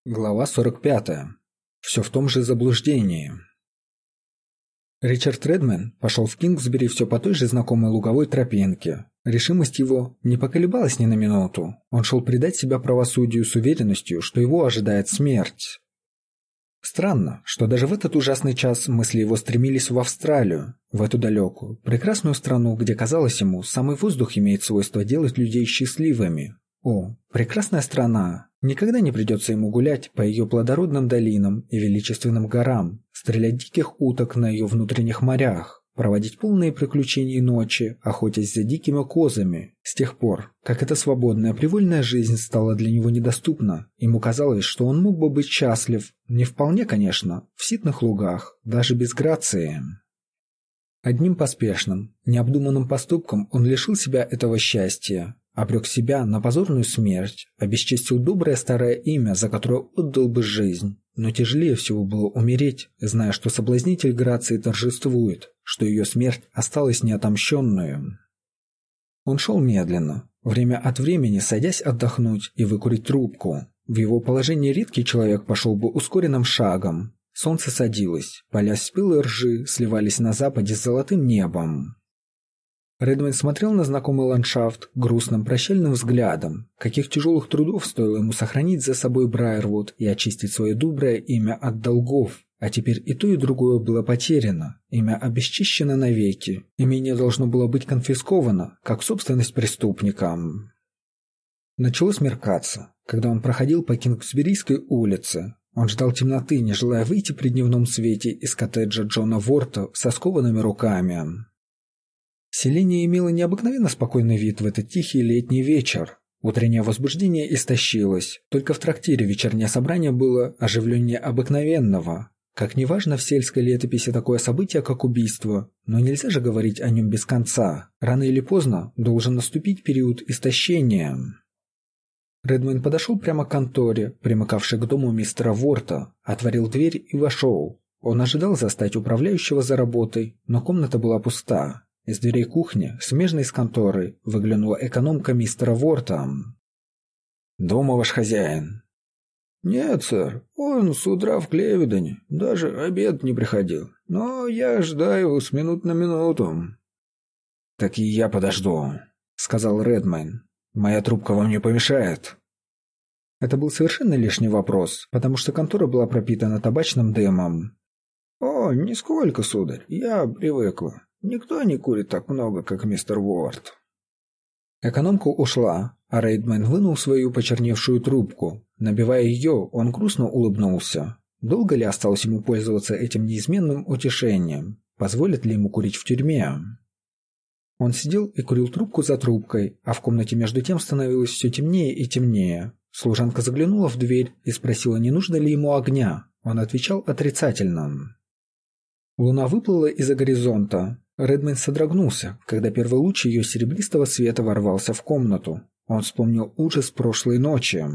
Глава 45. Все в том же заблуждении. Ричард Редмейн пошел в Кингсбери все по той же знакомой луговой тропинке. Решимость его не поколебалась ни на минуту. Он шел предать себя правосудию с уверенностью, что его ожидает смерть. Странно, что даже в этот ужасный час мысли его стремились в Австралию, в эту далекую, прекрасную страну, где, казалось ему, самый воздух имеет свойство делать людей счастливыми. О, прекрасная страна! Никогда не придется ему гулять по ее плодородным долинам и величественным горам, стрелять диких уток на ее внутренних морях, проводить полные приключений ночи, охотясь за дикими козами. С тех пор, как эта свободная привольная жизнь стала для него недоступна, ему казалось, что он мог бы быть счастлив, не вполне, конечно, в ситных лугах, даже без грации. Одним поспешным, необдуманным поступком он лишил себя этого счастья, обрек себя на позорную смерть, обесчестил доброе старое имя, за которое отдал бы жизнь. Но тяжелее всего было умереть, зная, что соблазнитель грации торжествует, что ее смерть осталась неотомщенную. Он шел медленно, время от времени садясь отдохнуть и выкурить трубку. В его положении редкий человек пошел бы ускоренным шагом. Солнце садилось, поля спелой ржи сливались на западе с золотым небом. Редмейн смотрел на знакомый ландшафт грустным прощальным взглядом. Каких тяжелых трудов стоило ему сохранить за собой Брайервуд и очистить свое доброе имя от долгов. А теперь и то, и другое было потеряно. Имя обесчищено навеки. Имение должно было быть конфисковано, как собственность преступника. Начало смеркаться, когда он проходил по Кингсберийской улице. Он ждал темноты, не желая выйти при дневном свете из коттеджа Джона Ворта со скованными руками. Селение имело необыкновенно спокойный вид в этот тихий летний вечер. Утреннее возбуждение истощилось, только в трактире вечернее собрание было оживленнее обыкновенного. Как неважно в сельской летописи такое событие, как убийство, но нельзя же говорить о нем без конца. Рано или поздно должен наступить период истощения. Редмейн подошел прямо к конторе, примыкавшей к дому мистера Ворта, отворил дверь и вошел. Он ожидал застать управляющего за работой, но комната была пуста. Из дверей кухни, смежной с конторой, выглянула экономка мистера Ворта. «Дома ваш хозяин?» «Нет, сэр, он с утра в Клевидоне, даже обед не приходил, но я ждаю его с минут на минуту». «Так и я подожду», — сказал Редмейн. «Моя трубка вам не помешает?» Это был совершенно лишний вопрос, потому что контора была пропитана табачным дымом. «О, нисколько, сударь, я привыкла. Никто не курит так много, как мистер Уорд». Экономка ушла, а Редмейн вынул свою почерневшую трубку. Набивая ее, он грустно улыбнулся. Долго ли осталось ему пользоваться этим неизменным утешением? Позволят ли ему курить в тюрьме? Он сидел и курил трубку за трубкой, а в комнате между тем становилось все темнее и темнее. Служанка заглянула в дверь и спросила, не нужно ли ему огня. Он отвечал отрицательно. Луна выплыла из-за горизонта. Редмейн содрогнулся, когда первый луч ее серебристого света ворвался в комнату. Он вспомнил ужас прошлой ночи.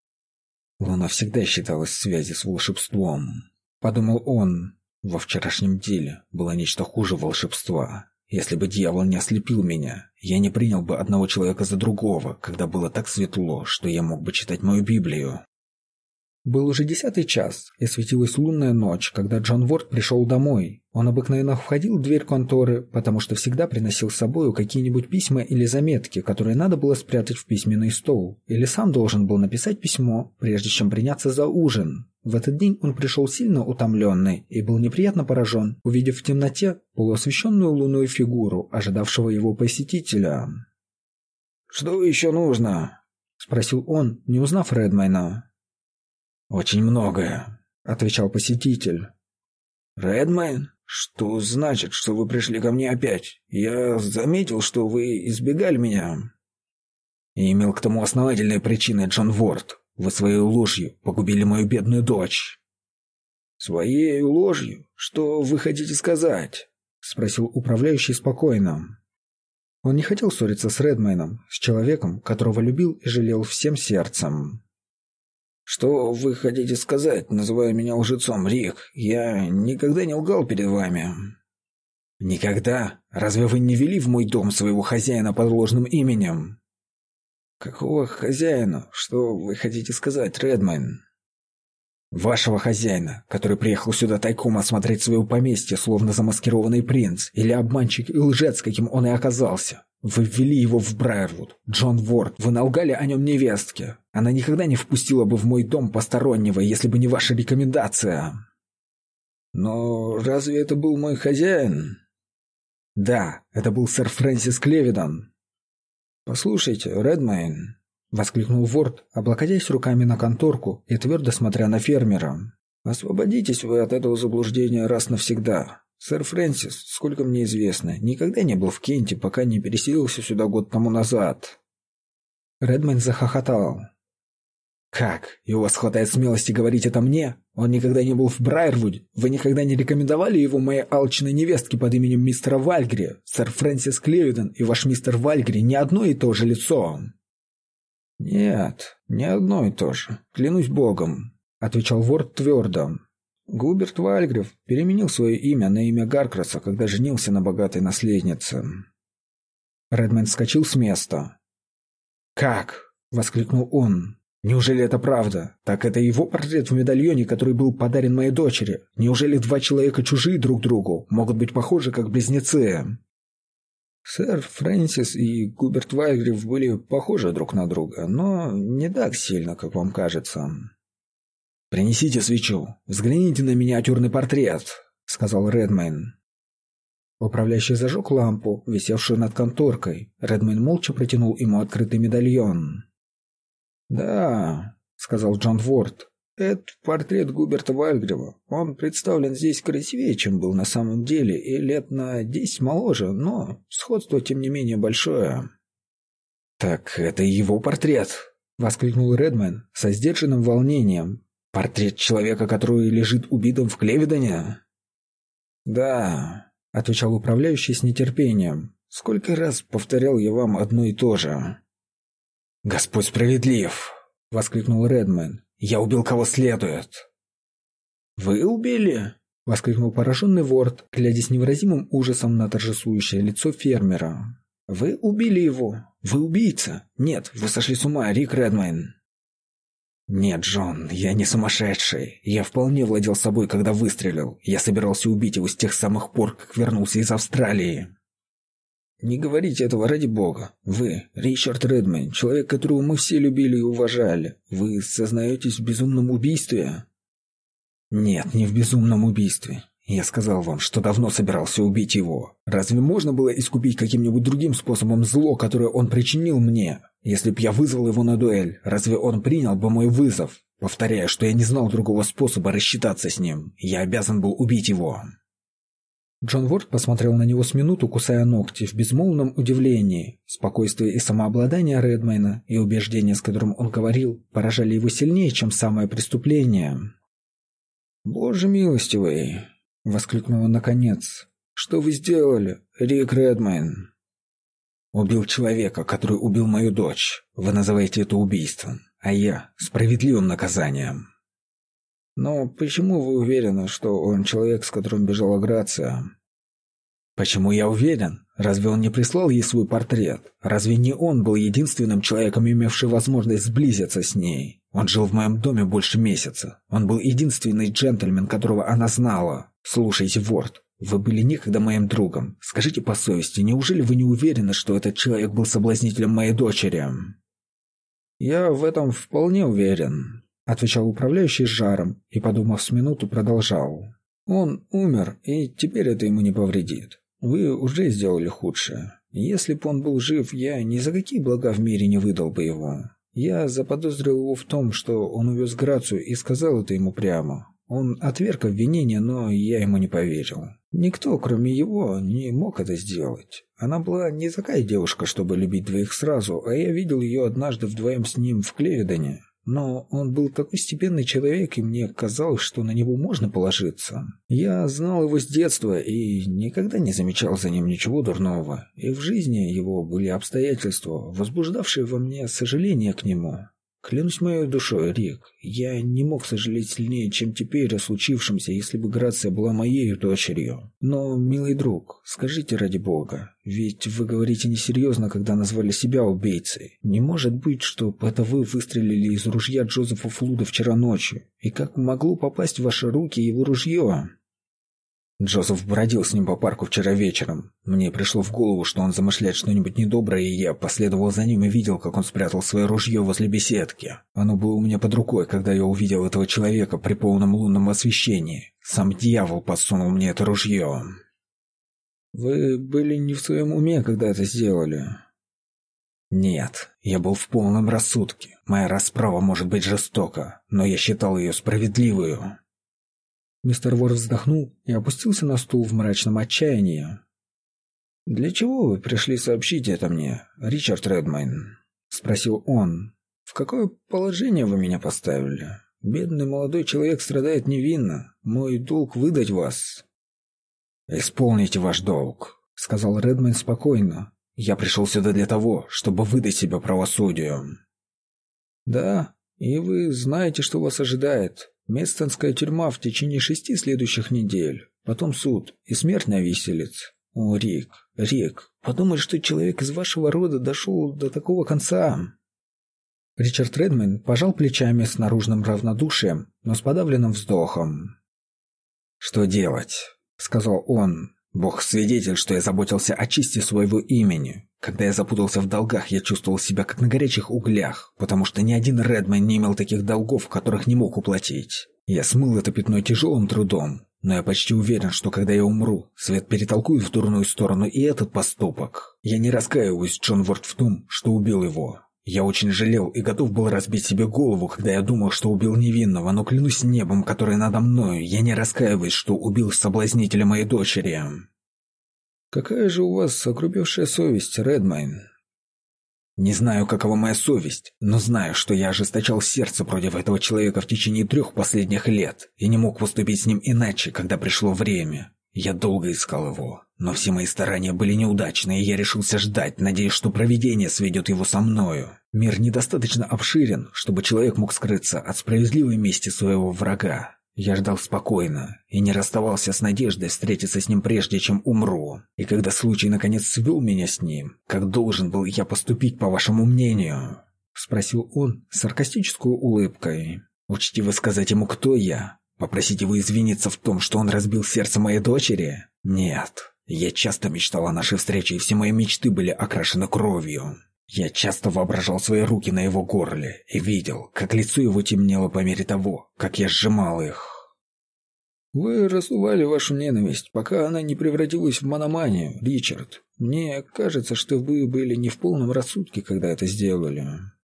«Луна всегда считалась в связи с волшебством», — подумал он. «Во вчерашнем деле было нечто хуже волшебства. Если бы дьявол не ослепил меня, я не принял бы одного человека за другого, когда было так светло, что я мог бы читать мою Библию». Был уже 10-й час, и светилась лунная ночь, когда Джон Ворт пришел домой. Он обыкновенно входил в дверь конторы, потому что всегда приносил с собою какие-нибудь письма или заметки, которые надо было спрятать в письменный стол, или сам должен был написать письмо, прежде чем приняться за ужин. В этот день он пришел сильно утомленный и был неприятно поражен, увидев в темноте полуосвещенную луной фигуру, ожидавшего его посетителя. «Что еще нужно?» — спросил он, не узнав Редмейна. «Очень многое», — отвечал посетитель. «Редмейн? Что значит, что вы пришли ко мне опять? Я заметил, что вы избегали меня». «И имел к тому основательные причины, Джон Ворт. Вы своей ложью погубили мою бедную дочь». «Своей ложью? Что вы хотите сказать?» — спросил управляющий спокойно. Он не хотел ссориться с Редмейном, с человеком, которого любил и жалел всем сердцем. «Что вы хотите сказать, называя меня лжецом, Рик? Я никогда не лгал перед вами». «Никогда? Разве вы не вели в мой дом своего хозяина под ложным именем?» «Какого хозяина? Что вы хотите сказать, Редмейн?» Вашего хозяина, который приехал сюда тайком осмотреть свое поместье, словно замаскированный принц, или обманщик и лжец, каким он и оказался. Вы ввели его в Брайервуд. Джон Ворд, вы налгали о нем невестке. Она никогда не впустила бы в мой дом постороннего, если бы не ваша рекомендация. Но разве это был мой хозяин? Да, это был сэр Фрэнсис Клевидон. Послушайте, Редмейн, — воскликнул Ворд, облокотясь руками на конторку и твердо смотря на фермера. «Освободитесь вы от этого заблуждения раз навсегда. Сэр Фрэнсис, сколько мне известно, никогда не был в Кенте, пока не переселился сюда год тому назад». Редмейн захохотал. «Как? И у вас хватает смелости говорить это мне? Он никогда не был в Брайервуде? Вы никогда не рекомендовали его моей алчной невестке под именем мистера Вальгри? Сэр Фрэнсис Клевидон и ваш мистер Вальгри не одно и то же лицо». «Нет, не одно и то же, клянусь богом», — отвечал Ворд твердо. «Губерт Вальгрив переменил свое имя на имя Гаркраса, когда женился на богатой наследнице». Редмейн вскочил с места. «Как?» — воскликнул он. «Неужели это правда? Так это его портрет в медальоне, который был подарен моей дочери? Неужели два человека чужие друг другу могут быть похожи как близнецы?» Сэр Фрэнсис и Губерт Вальгрив были похожи друг на друга, но не так сильно, как вам кажется. «Принесите свечу, взгляните на миниатюрный портрет», — сказал Редмейн. Управляющий зажег лампу, висевшую над конторкой. Редмейн молча протянул ему открытый медальон. «Да», — сказал Джон Ворд, — «это портрет Губерта Вальгрива. Он представлен здесь красивее, чем был на самом деле, и лет на 10 моложе, но сходство, тем не менее, большое». «Так это его портрет», — воскликнул Редмейн со сдержанным волнением. «Портрет человека, который лежит убитым в Клевидоне?» «Да», — отвечал управляющий с нетерпением. «Сколько раз повторял я вам одно и то же». «Господь справедлив!» — воскликнул Редмейн. «Я убил кого следует!» «Вы убили?» — воскликнул пораженный Ворд, глядя с невыразимым ужасом на торжествующее лицо фермера. «Вы убили его! Вы убийца! Нет, вы сошли с ума, Рик Редмейн!» «Нет, Джон, я не сумасшедший. Я вполне владел собой, когда выстрелил. Я собирался убить его с тех самых пор, как вернулся из Австралии». «Не говорите этого, ради бога. Вы, Ричард Редмейн, человек, которого мы все любили и уважали. Вы сознаетесь в безумном убийстве?» «Нет, не в безумном убийстве. Я сказал вам, что давно собирался убить его. Разве можно было искупить каким-нибудь другим способом зло, которое он причинил мне? Если б я вызвал его на дуэль, разве он принял бы мой вызов? Повторяю, что я не знал другого способа рассчитаться с ним. Я обязан был убить его». Джон Ворд посмотрел на него с минуту, кусая ногти, в безмолвном удивлении. Спокойствие и самообладание Редмейна и убеждение, с которым он говорил, поражали его сильнее, чем самое преступление. «Боже милостивый!» — воскликнул он наконец. «Что вы сделали, Рик Редмейн?» «Убил человека, который убил мою дочь. Вы называете это убийством, а я — справедливым наказанием». «Но почему вы уверены, что он человек, с которым бежала Грация?» «Почему я уверен? Разве он не прислал ей свой портрет? Разве не он был единственным человеком, имевший возможность сблизиться с ней? Он жил в моем доме больше месяца. Он был единственный джентльмен, которого она знала. Слушайте, Ворд, вы были некогда моим другом. Скажите по совести, неужели вы не уверены, что этот человек был соблазнителем моей дочери?» «Я в этом вполне уверен», — отвечал управляющий с жаром и, подумав с минуту, продолжал. «Он умер, и теперь это ему не повредит. Вы уже сделали худшее. Если бы он был жив, я ни за какие блага в мире не выдал бы его. Я заподозрил его в том, что он увез Грацию, и сказал это ему прямо. Он отверг обвинение, но я ему не поверил. Никто, кроме его, не мог это сделать. Она была не такая девушка, чтобы любить двоих сразу, а я видел ее однажды вдвоем с ним в Клевидоне. Но он был такой степенный человек, и мне казалось, что на него можно положиться. Я знал его с детства и никогда не замечал за ним ничего дурного. И в жизни его были обстоятельства, возбуждавшие во мне сожаление к нему. Клянусь моей душой, Рик, я не мог сожалеть сильнее, чем теперь о случившемся, если бы Грация была моей дочерью. Но, милый друг, скажите ради бога, ведь вы говорите несерьезно, когда назвали себя убийцей. Не может быть, что это вы выстрелили из ружья Джозефа Флуда вчера ночью. И как могло попасть в ваши руки его ружье? Джозеф бродил с ним по парку вчера вечером. Мне пришло в голову, что он замышляет что-нибудь недоброе, и я последовал за ним и видел, как он спрятал свое ружье возле беседки. Оно было у меня под рукой, когда я увидел этого человека при полном лунном освещении. Сам дьявол подсунул мне это ружье. Вы были не в своем уме, когда это сделали? Нет, я был в полном рассудке. Моя расправа может быть жестока, но я считал ее справедливой. Мистер Вор вздохнул и опустился на стул в мрачном отчаянии. «Для чего вы пришли сообщить это мне, Ричард Редмейн?» — спросил он. «В какое положение вы меня поставили? Бедный молодой человек страдает невинно. Мой долг — выдать вас». «Исполните ваш долг», — сказал Редмейн спокойно. «Я пришел сюда для того, чтобы выдать себя правосудию». «Да, и вы знаете, что вас ожидает. Местонская тюрьма в течение 6 следующих недель, потом суд и смерть на виселице. О, Рик, подумай, что человек из вашего рода дошел до такого конца». Ричард Редмейн пожал плечами с наружным равнодушием, но с подавленным вздохом. «Что делать?» — сказал он. «Бог свидетель, что я заботился о чести своего имени. Когда я запутался в долгах, я чувствовал себя как на горячих углях, потому что ни один Редмейн не имел таких долгов, которых не мог уплатить. Я смыл это пятно тяжелым трудом, но я почти уверен, что когда я умру, свет перетолкует в дурную сторону и этот поступок. Я не раскаиваюсь, Джон Ворт, в том, что убил его. Я очень жалел и готов был разбить себе голову, когда я думал, что убил невинного, но клянусь небом, которое надо мною, я не раскаиваюсь, что убил соблазнителя моей дочери». «Какая же у вас огрубевшая совесть, Редмейн?» «Не знаю, какова моя совесть, но знаю, что я ожесточал сердце против этого человека в течение 3 последних лет и не мог поступить с ним иначе, когда пришло время. Я долго искал его, но все мои старания были неудачны, и я решился ждать, надеясь, что провидение сведет его со мною. Мир недостаточно обширен, чтобы человек мог скрыться от справедливой мести своего врага. Я ждал спокойно и не расставался с надеждой встретиться с ним прежде, чем умру. И когда случай наконец свел меня с ним, как должен был я поступить, по вашему мнению?» — спросил он с саркастической улыбкой. «Учтиво сказать ему, кто я? Попросить его извиниться в том, что он разбил сердце моей дочери? Нет. Я часто мечтал о нашей встрече, и все мои мечты были окрашены кровью. Я часто воображал свои руки на его горле и видел, как лицо его темнело по мере того, как я сжимал их». «Вы раздували вашу ненависть, пока она не превратилась в мономанию, Ричард. Мне кажется, что вы были не в полном рассудке, когда это сделали».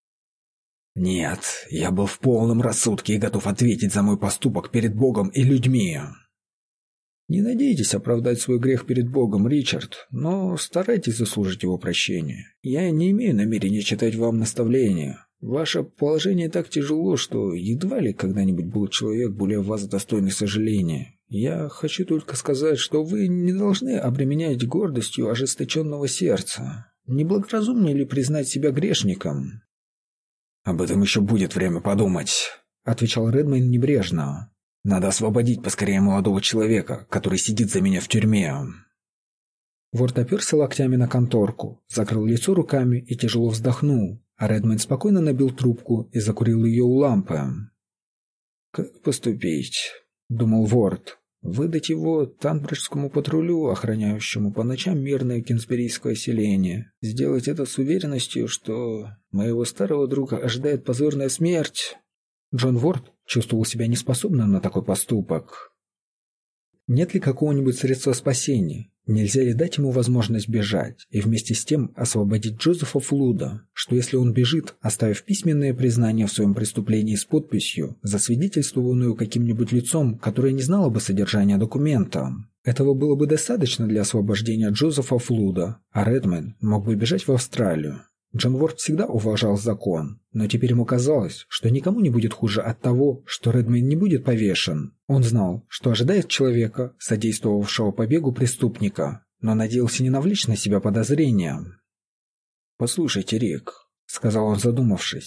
«Нет, я был в полном рассудке и готов ответить за мой поступок перед Богом и людьми». «Не надейтесь оправдать свой грех перед Богом, Ричард, но старайтесь заслужить его прощения. Я не имею намерения читать вам наставления. Ваше положение так тяжело, что едва ли когда-нибудь был человек более вас достойный сожаления. Я хочу только сказать, что вы не должны обременять гордостью ожесточенного сердца. Неблагоразумнее ли признать себя грешником?» «Об этом еще будет время подумать», — отвечал Редмейн небрежно. «Надо освободить поскорее молодого человека, который сидит за меня в тюрьме». Ворт оперся локтями на конторку, закрыл лицо руками и тяжело вздохнул, а Редмейн спокойно набил трубку и закурил ее у лампы. «Как поступить?» — думал Ворт. «Выдать его Танбриджскому патрулю, охраняющему по ночам мирное кенсберийское селение. Сделать это с уверенностью, что моего старого друга ожидает позорная смерть». Джон Ворт чувствовал себя неспособным на такой поступок. Нет ли какого-нибудь средства спасения? Нельзя ли дать ему возможность бежать и вместе с тем освободить Джозефа Флуда, что если он бежит, оставив письменное признание в своем преступлении с подписью, засвидетельствованную каким-нибудь лицом, которое не знало бы содержания документа? Этого было бы достаточно для освобождения Джозефа Флуда, а Редмейн мог бы бежать в Австралию. Джон Ворт всегда уважал закон, но теперь ему казалось, что никому не будет хуже от того, что Редмейн не будет повешен. Он знал, что ожидает человека, содействовавшего побегу преступника, но надеялся не навлечь на себя подозрения. «Послушайте, Рик», — сказал он, задумавшись,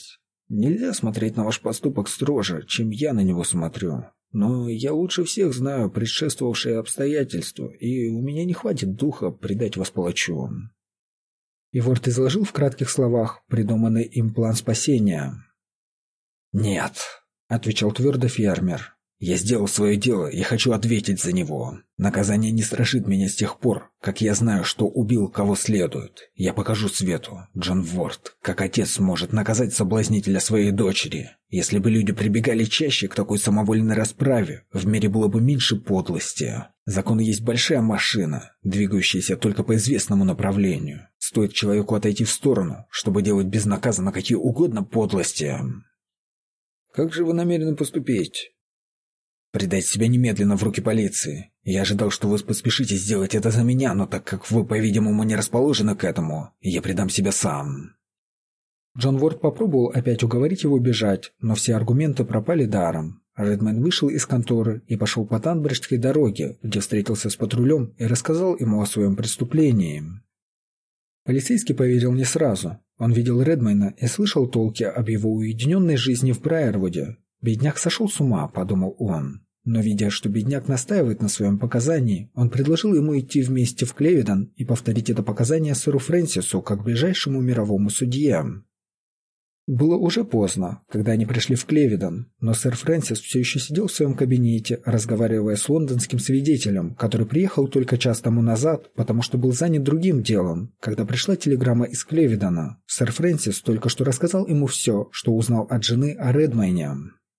Нельзя смотреть на ваш поступок строже, чем я на него смотрю. Но я лучше всех знаю предшествовавшие обстоятельства, и у меня не хватит духа предать вас палачу». И Ворд изложил в кратких словах придуманный им план спасения. «Нет», — отвечал твердо фермер. «Я сделал свое дело и хочу ответить за него. Наказание не страшит меня с тех пор, как я знаю, что убил кого следует. Я покажу свету, Джон Ворд, как отец сможет наказать соблазнителя своей дочери. Если бы люди прибегали чаще к такой самовольной расправе, в мире было бы меньше подлости. Закон есть большая машина, двигающаяся только по известному направлению. Стоит человеку отойти в сторону, чтобы делать безнаказанно какие угодно подлости». «Как же вы намерены поступить?» «Предать себя немедленно в руки полиции. Я ожидал, что вы поспешите сделать это за меня, но так как вы, по-видимому, не расположены к этому, я предам себя сам». Джон Ворд попробовал опять уговорить его бежать, но все аргументы пропали даром. Редмейн вышел из конторы и пошел по Танбриджской дороге, где встретился с патрулем и рассказал ему о своем преступлении. Полицейский поверил не сразу. Он видел Редмейна и слышал толки об его уединенной жизни в Брайервуде. «Бедняк сошел с ума», — подумал он. Но, видя, что бедняк настаивает на своем показании, он предложил ему идти вместе в Клевидон и повторить это показание сэру Фрэнсису как ближайшему мировому судье. Было уже поздно, когда они пришли в Клевидон, но сэр Фрэнсис все еще сидел в своем кабинете, разговаривая с лондонским свидетелем, который приехал только час тому назад, потому что был занят другим делом. Когда пришла телеграмма из Клевидона, сэр Фрэнсис только что рассказал ему все, что узнал от жены о Редмейне.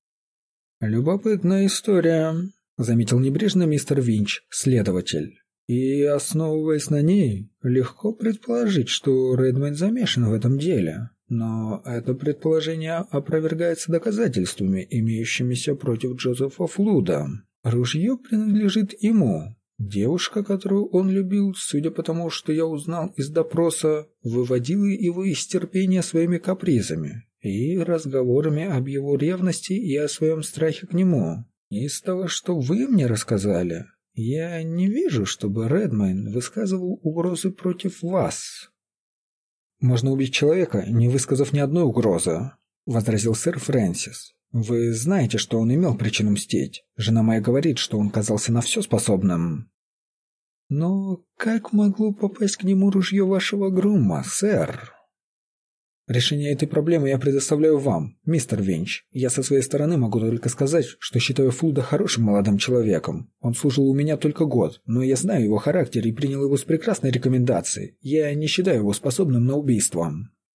«Любопытная история», — заметил небрежно мистер Винч, следователь. «И, основываясь на ней, легко предположить, что Редмейн замешан в этом деле. Но это предположение опровергается доказательствами, имеющимися против Джозефа Флуда. Ружье принадлежит ему. Девушка, которую он любил, судя по тому, что я узнал из допроса, выводила его из терпения своими капризами и разговорами об его ревности и о своем страхе к нему. Из того, что вы мне рассказали, я не вижу, чтобы Редмейн высказывал угрозы против вас». «Можно убить человека, не высказав ни одной угрозы», — возразил сэр Фрэнсис. «Вы знаете, что он имел причину мстить. Жена моя говорит, что он казался на все способным». «Но как могло попасть к нему ружье вашего грума, сэр?» «Решение этой проблемы я предоставляю вам, мистер Винч. Я со своей стороны могу только сказать, что считаю Флуда хорошим молодым человеком. Он служил у меня только год, но я знаю его характер и принял его с прекрасной рекомендацией. Я не считаю его способным на убийство».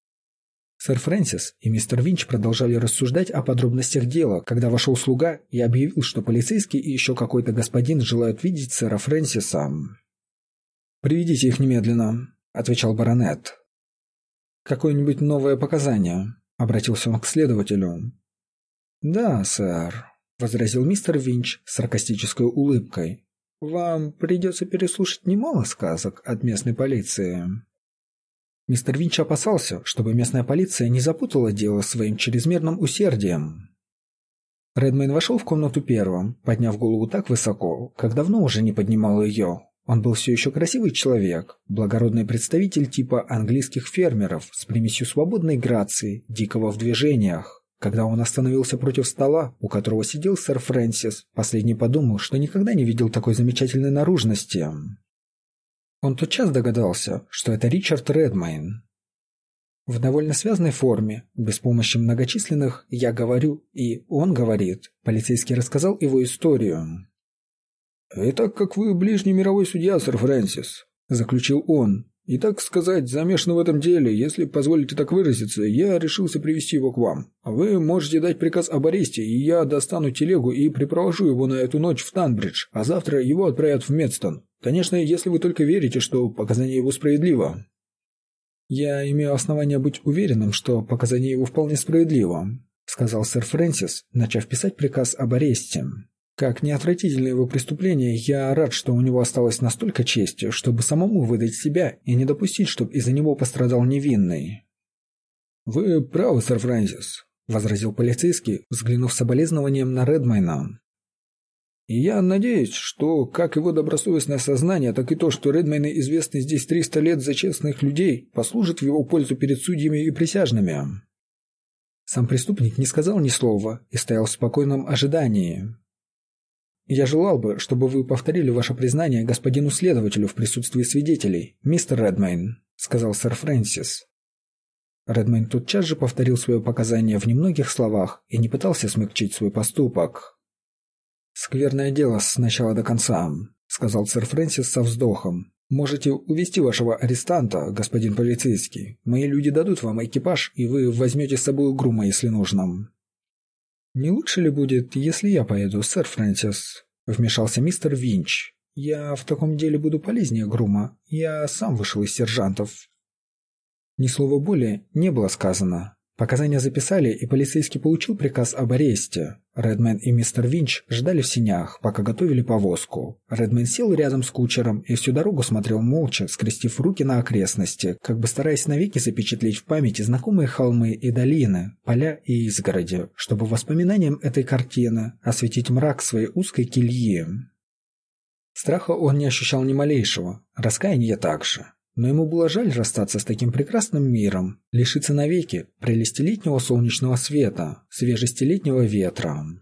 Сэр Фрэнсис и мистер Винч продолжали рассуждать о подробностях дела, когда вошел слуга и объявил, что полицейский и еще какой-то господин желают видеть сэра Фрэнсиса. «Приведите их немедленно», — отвечал баронет. «Какое-нибудь новое показание?» — обратился он к следователю. «Да, сэр», — возразил мистер Винч с саркастической улыбкой. «Вам придется переслушать немало сказок от местной полиции». Мистер Винч опасался, чтобы местная полиция не запутала дело своим чрезмерным усердием. Редмейн вошел в комнату первым, подняв голову так высоко, как давно уже не поднимал ее. Он был все еще красивый человек, благородный представитель типа английских фермеров с примесью свободной грации, дикого в движениях. Когда он остановился против стола, у которого сидел сэр Фрэнсис, последний подумал, что никогда не видел такой замечательной наружности. Он тотчас догадался, что это Ричард Редмейн. В довольно связной форме, без помощи многочисленных «я говорю» и «он говорит», полицейский рассказал его историю. «Итак, как вы ближний мировой судья, сэр Фрэнсис», — заключил он, — «и, так сказать, замешан в этом деле, если позволите так выразиться, я решился привести его к вам. Вы можете дать приказ об аресте, и я достану телегу и припровожу его на эту ночь в Танбридж, а завтра его отправят в Медстон. Конечно, если вы только верите, что показание его справедливо». «Я имею основания быть уверенным, что показание его вполне справедливо», — сказал сэр Фрэнсис, начав писать приказ об аресте. «Как неотвратительно его преступление, я рад, что у него осталось настолько чести, чтобы самому выдать себя и не допустить, чтобы из-за него пострадал невинный». «Вы правы, сэр Фрэнсис», — возразил полицейский, взглянув с соболезнованием на Редмейна. «И я надеюсь, что как его добросовестное сознание, так и то, что Редмейны известны здесь 300 лет за честных людей, послужит в его пользу перед судьями и присяжными». Сам преступник не сказал ни слова и стоял в спокойном ожидании. «Я желал бы, чтобы вы повторили ваше признание господину следователю в присутствии свидетелей, мистер Редмейн», — сказал сэр Фрэнсис. Редмейн тотчас же повторил свое показание в немногих словах и не пытался смягчить свой поступок. «Скверное дело с начала до конца», — сказал сэр Фрэнсис со вздохом. «Можете увезти вашего арестанта, господин полицейский. Мои люди дадут вам экипаж, и вы возьмете с собой грума, если нужно». «Не лучше ли будет, если я поеду, сэр Фрэнсис?» — вмешался мистер Винч. «Я в таком деле буду полезнее грума. Я сам вышел из сержантов». Ни слова более не было сказано. Показания записали, и полицейский получил приказ об аресте. Редмейн и мистер Винч ждали в сенях, пока готовили повозку. Редмейн сел рядом с кучером и всю дорогу смотрел молча, скрестив руки на окрестности, как бы стараясь навеки запечатлеть в памяти знакомые холмы и долины, поля и изгороди, чтобы воспоминанием этой картины осветить мрак своей узкой кельи. Страха он не ощущал ни малейшего, раскаяния также. Но ему было жаль расстаться с таким прекрасным миром, лишиться навеки прелести летнего солнечного света, свежести летнего ветра.